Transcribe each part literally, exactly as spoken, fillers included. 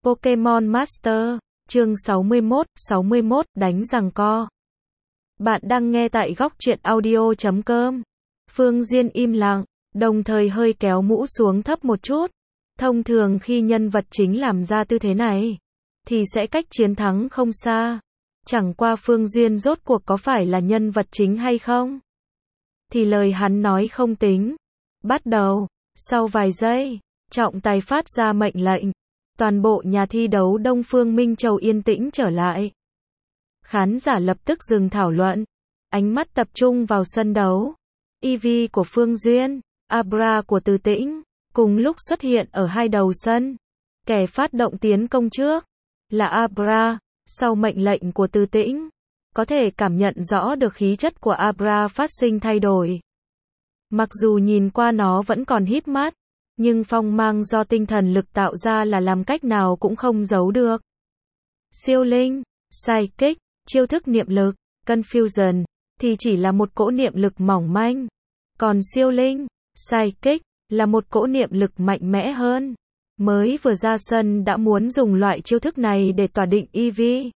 Pokemon Master, chương sáu mươi mốt, sáu mươi mốt, đánh giằng co. Bạn đang nghe tại góc truyện audio chấm com. Phương Duyên im lặng, đồng thời hơi kéo mũ xuống thấp một chút. Thông thường khi nhân vật chính làm ra tư thế này, thì sẽ cách chiến thắng không xa. Chẳng qua Phương Duyên rốt cuộc có phải là nhân vật chính hay không? Thì lời hắn nói không tính. Bắt đầu, sau vài giây, trọng tài phát ra mệnh lệnh. Toàn bộ nhà thi đấu Đông Phương Minh Châu yên tĩnh trở lại. Khán giả lập tức dừng thảo luận, ánh mắt tập trung vào sân đấu. Eevee của Phương Duyên, Abra của Từ Tĩnh, cùng lúc xuất hiện ở hai đầu sân. Kẻ phát động tiến công trước là Abra, sau mệnh lệnh của Từ Tĩnh, có thể cảm nhận rõ được khí chất của Abra phát sinh thay đổi. Mặc dù nhìn qua nó vẫn còn híp mắt, nhưng phong mang do tinh thần lực tạo ra là làm cách nào cũng không giấu được. Siêu linh, Psychic, chiêu thức niệm lực, Confusion, thì chỉ là một cỗ niệm lực mỏng manh. Còn siêu linh, Psychic, là một cỗ niệm lực mạnh mẽ hơn. Mới vừa ra sân đã muốn dùng loại chiêu thức này để tỏa định Eevee.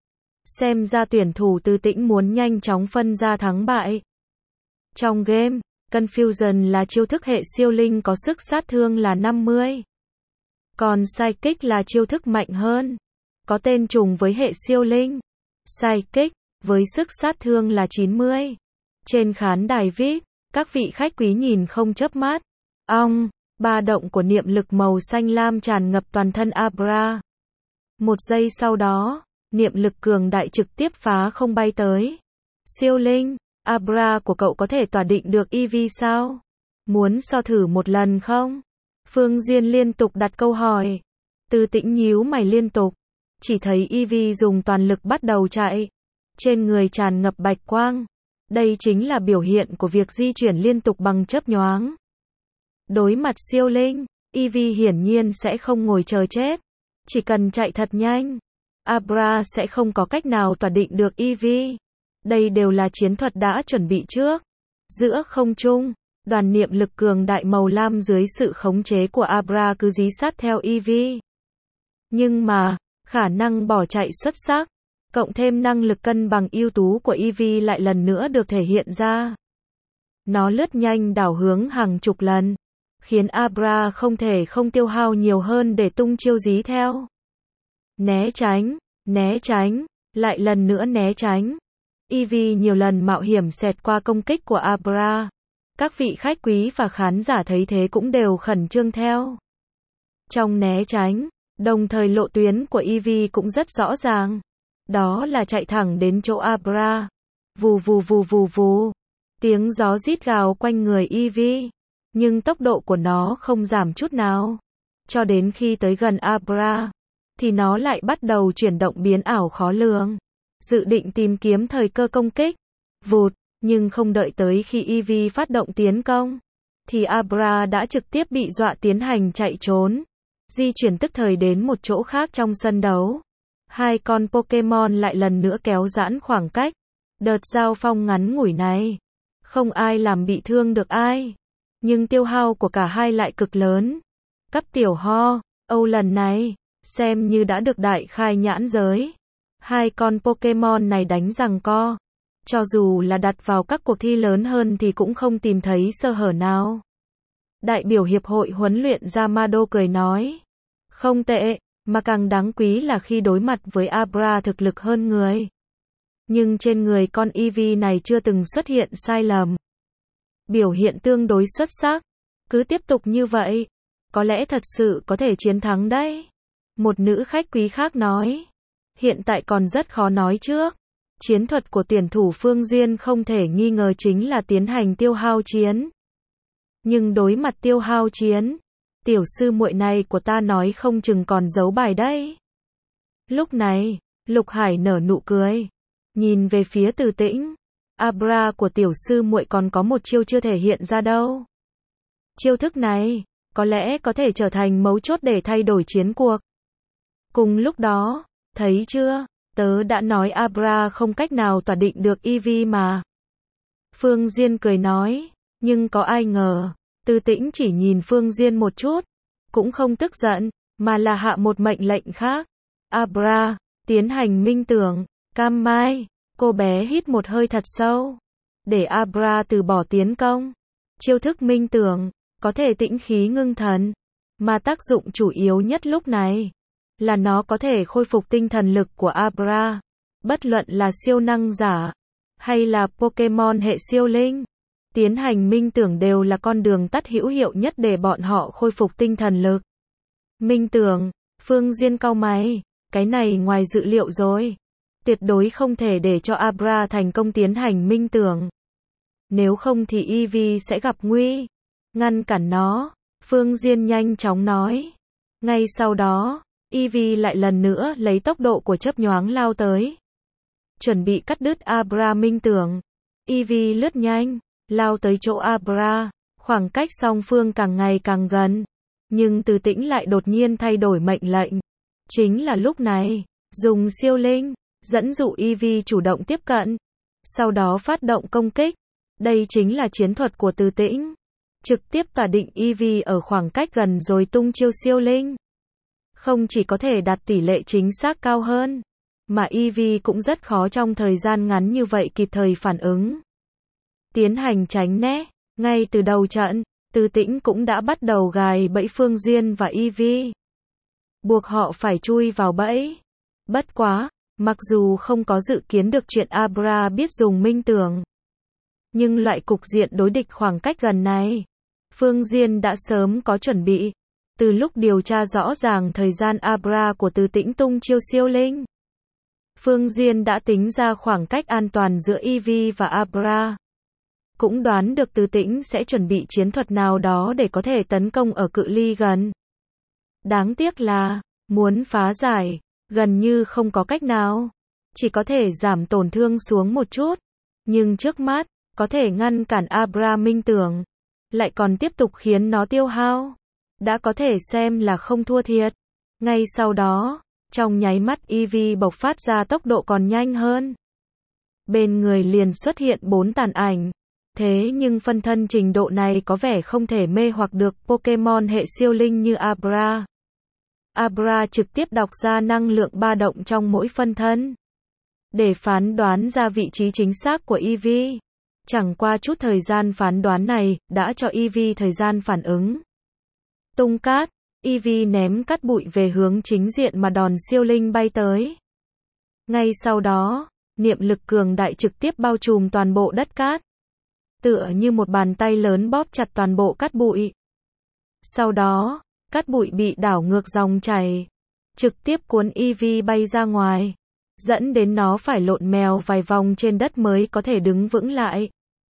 Xem ra tuyển thủ Từ Tĩnh muốn nhanh chóng phân ra thắng bại. Trong game, Confusion là chiêu thức hệ siêu linh có sức sát thương là năm mươi. Còn Psychic là chiêu thức mạnh hơn, có tên trùng với hệ siêu linh. Psychic, với sức sát thương là chín mươi. Trên khán đài vi ai pi, các vị khách quý nhìn không chớp mắt. Ong, ba động của niệm lực màu xanh lam tràn ngập toàn thân Abra. Một giây sau đó, niệm lực cường đại trực tiếp phá không bay tới. Siêu linh, Abra của cậu có thể tỏa định được Eevee sao? Muốn so thử một lần không? Phương Duyên liên tục đặt câu hỏi. Từ Tĩnh nhíu mày liên tục. Chỉ thấy Eevee dùng toàn lực bắt đầu chạy. Trên người tràn ngập bạch quang. Đây chính là biểu hiện của việc di chuyển liên tục bằng chớp nhoáng. Đối mặt siêu linh, Eevee hiển nhiên sẽ không ngồi chờ chết. Chỉ cần chạy thật nhanh, Abra sẽ không có cách nào tỏa định được Eevee. Đây đều là chiến thuật đã chuẩn bị trước. Giữa không trung, đoàn niệm lực cường đại màu lam dưới sự khống chế của Abra cứ dí sát theo Eevee. Nhưng mà, khả năng bỏ chạy xuất sắc, cộng thêm năng lực cân bằng ưu tú của Eevee lại lần nữa được thể hiện ra. Nó lướt nhanh đảo hướng hàng chục lần, khiến Abra không thể không tiêu hao nhiều hơn để tung chiêu dí theo. Né tránh, né tránh, lại lần nữa né tránh. Eevee nhiều lần mạo hiểm xẹt qua công kích của Abra. Các vị khách quý và khán giả thấy thế cũng đều khẩn trương theo. Trong né tránh, đồng thời lộ tuyến của Eevee cũng rất rõ ràng. Đó là chạy thẳng đến chỗ Abra. Vù vù vù vù vù. Tiếng gió rít gào quanh người Eevee. Nhưng tốc độ của nó không giảm chút nào. Cho đến khi tới gần Abra, thì nó lại bắt đầu chuyển động biến ảo khó lường. Dự định tìm kiếm thời cơ công kích. Vụt, nhưng không đợi tới khi Eevee phát động tiến công, thì Abra đã trực tiếp bị dọa tiến hành chạy trốn. Di chuyển tức thời đến một chỗ khác trong sân đấu. Hai con Pokemon lại lần nữa kéo giãn khoảng cách. Đợt giao phong ngắn ngủi này, không ai làm bị thương được ai. Nhưng tiêu hao của cả hai lại cực lớn. Cấp tiểu ho, Âu lần này, xem như đã được đại khai nhãn giới. Hai con Pokemon này đánh giằng co. Cho dù là đặt vào các cuộc thi lớn hơn thì cũng không tìm thấy sơ hở nào. Đại biểu Hiệp hội huấn luyện Yamado cười nói. Không tệ, mà càng đáng quý là khi đối mặt với Abra thực lực hơn người. Nhưng trên người con Eevee này chưa từng xuất hiện sai lầm. Biểu hiện tương đối xuất sắc. Cứ tiếp tục như vậy, có lẽ thật sự có thể chiến thắng đấy. Một nữ khách quý khác nói. Hiện tại còn rất khó nói trước. Chiến thuật của tuyển thủ Phương Duyên không thể nghi ngờ chính là tiến hành tiêu hao chiến. Nhưng đối mặt tiêu hao chiến, tiểu sư muội này của ta nói không chừng còn giấu bài đấy. Lúc này, Lục Hải nở nụ cười, nhìn về phía Từ Tĩnh. Abra của tiểu sư muội còn có một chiêu chưa thể hiện ra đâu. Chiêu thức này, có lẽ có thể trở thành mấu chốt để thay đổi chiến cuộc. Cùng lúc đó, thấy chưa, tớ đã nói Abra không cách nào tỏa định được Eevee mà. Phương Duyên cười nói, nhưng có ai ngờ, Từ Tĩnh chỉ nhìn Phương Duyên một chút, cũng không tức giận, mà là hạ một mệnh lệnh khác. Abra, tiến hành minh tưởng. Cam Mai, cô bé hít một hơi thật sâu, để Abra từ bỏ tiến công. Chiêu thức minh tưởng, có thể tĩnh khí ngưng thần, mà tác dụng chủ yếu nhất lúc này, là nó có thể khôi phục tinh thần lực của Abra. Bất luận là siêu năng giả, hay là Pokemon hệ siêu linh, tiến hành minh tưởng đều là con đường tắt hữu hiệu nhất để bọn họ khôi phục tinh thần lực. Minh tưởng, Phương Diên cau mày, cái này ngoài dự liệu rồi. Tuyệt đối không thể để cho Abra thành công tiến hành minh tưởng. Nếu không thì Eevee sẽ gặp nguy. Ngăn cản nó, Phương Diên nhanh chóng nói. Ngay sau đó, Eevee lại lần nữa lấy tốc độ của chớp nhoáng lao tới. Chuẩn bị cắt đứt Abra minh tưởng. Eevee lướt nhanh, lao tới chỗ Abra, khoảng cách song phương càng ngày càng gần. Nhưng Từ Tĩnh lại đột nhiên thay đổi mệnh lệnh. Chính là lúc này, dùng siêu linh, dẫn dụ Eevee chủ động tiếp cận, sau đó phát động công kích. Đây chính là chiến thuật của Từ Tĩnh. Trực tiếp tỏa định Eevee ở khoảng cách gần rồi tung chiêu siêu linh. Không chỉ có thể đạt tỷ lệ chính xác cao hơn, mà Eevee cũng rất khó trong thời gian ngắn như vậy kịp thời phản ứng. Tiến hành tránh né, ngay từ đầu trận, Từ Tĩnh cũng đã bắt đầu gài bẫy Phương Diên và Eevee. Buộc họ phải chui vào bẫy. Bất quá, mặc dù không có dự kiến được chuyện Abra biết dùng minh tưởng, nhưng loại cục diện đối địch khoảng cách gần này, Phương Diên đã sớm có chuẩn bị. Từ lúc điều tra rõ ràng thời gian Abra của Từ Tĩnh tung chiêu siêu linh, Phương Diên đã tính ra khoảng cách an toàn giữa Eevee và Abra. Cũng đoán được Từ Tĩnh sẽ chuẩn bị chiến thuật nào đó để có thể tấn công ở cự ly gần. Đáng tiếc là, muốn phá giải, gần như không có cách nào. Chỉ có thể giảm tổn thương xuống một chút. Nhưng trước mắt, có thể ngăn cản Abra minh tưởng, lại còn tiếp tục khiến nó tiêu hao. Đã có thể xem là không thua thiệt. Ngay sau đó, trong nháy mắt Eevee bộc phát ra tốc độ còn nhanh hơn. Bên người liền xuất hiện bốn tàn ảnh. Thế nhưng phân thân trình độ này có vẻ không thể mê hoặc được Pokemon hệ siêu linh như Abra. Abra trực tiếp đọc ra năng lượng ba động trong mỗi phân thân, để phán đoán ra vị trí chính xác của Eevee. Chẳng qua chút thời gian phán đoán này, đã cho Eevee thời gian phản ứng. Tung cát, Eevee ném cát bụi về hướng chính diện mà đòn siêu linh bay tới. Ngay sau đó, niệm lực cường đại trực tiếp bao trùm toàn bộ đất cát. Tựa như một bàn tay lớn bóp chặt toàn bộ cát bụi. Sau đó, cát bụi bị đảo ngược dòng chảy, trực tiếp cuốn Eevee bay ra ngoài, dẫn đến nó phải lộn mèo vài vòng trên đất mới có thể đứng vững lại.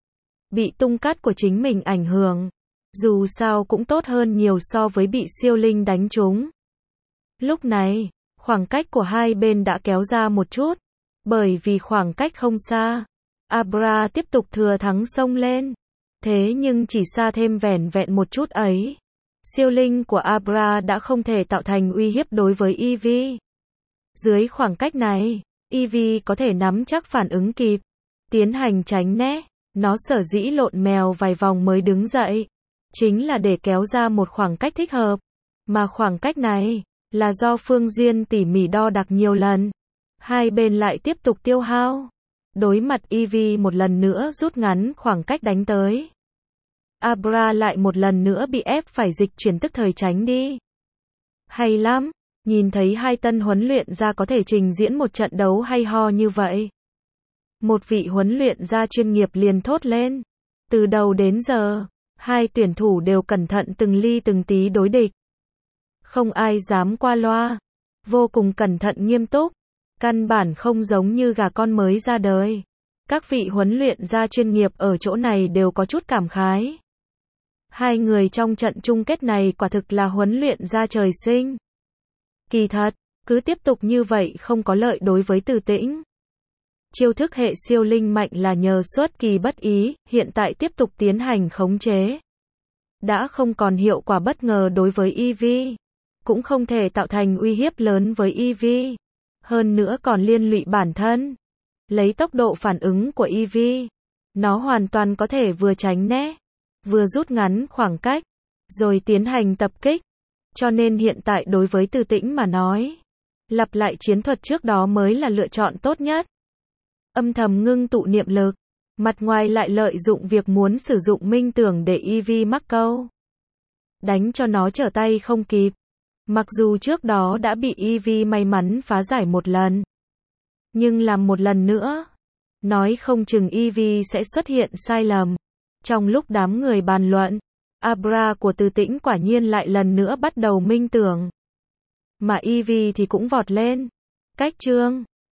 Bị tung cát của chính mình ảnh hưởng, dù sao cũng tốt hơn nhiều so với bị siêu linh đánh trúng. Lúc này, khoảng cách của hai bên đã kéo ra một chút, bởi vì khoảng cách không xa. Abra tiếp tục thừa thắng xông lên. Thế nhưng chỉ xa thêm vẻn vẹn một chút ấy, siêu linh của Abra đã không thể tạo thành uy hiếp đối với Eevee. Dưới khoảng cách này, Eevee có thể nắm chắc phản ứng kịp, tiến hành tránh né. Nó sở dĩ lộn mèo vài vòng mới đứng dậy, chính là để kéo ra một khoảng cách thích hợp. Mà khoảng cách này, là do Phương Diên tỉ mỉ đo đạc nhiều lần. Hai bên lại tiếp tục tiêu hao. Đối mặt Eevee một lần nữa rút ngắn khoảng cách đánh tới. Abra lại một lần nữa bị ép phải dịch chuyển tức thời tránh đi. Hay lắm, nhìn thấy hai tân huấn luyện ra có thể trình diễn một trận đấu hay ho như vậy. Một vị huấn luyện gia chuyên nghiệp liền thốt lên. Từ đầu đến giờ, hai tuyển thủ đều cẩn thận từng ly từng tí đối địch. Không ai dám qua loa. Vô cùng cẩn thận nghiêm túc. Căn bản không giống như gà con mới ra đời. Các vị huấn luyện gia chuyên nghiệp ở chỗ này đều có chút cảm khái. Hai người trong trận chung kết này quả thực là huấn luyện gia trời sinh. Kỳ thật, cứ tiếp tục như vậy không có lợi đối với Từ Tĩnh. Chiêu thức hệ siêu linh mạnh là nhờ xuất kỳ bất ý, hiện tại tiếp tục tiến hành khống chế. Đã không còn hiệu quả bất ngờ đối với Eevee. Cũng không thể tạo thành uy hiếp lớn với Eevee. Hơn nữa còn liên lụy bản thân. Lấy tốc độ phản ứng của Eevee, nó hoàn toàn có thể vừa tránh né, vừa rút ngắn khoảng cách, rồi tiến hành tập kích. Cho nên hiện tại đối với Từ Tĩnh mà nói, lặp lại chiến thuật trước đó mới là lựa chọn tốt nhất. Âm thầm ngưng tụ niệm lực, mặt ngoài lại lợi dụng việc muốn sử dụng minh tưởng để e vê mắc câu. Đánh cho nó trở tay không kịp. Mặc dù trước đó đã bị e vê may mắn phá giải một lần, nhưng làm một lần nữa, nói không chừng e vê sẽ xuất hiện sai lầm. Trong lúc đám người bàn luận, Abra của Từ Tĩnh quả nhiên lại lần nữa bắt đầu minh tưởng. Mà e vê thì cũng vọt lên. Cách chương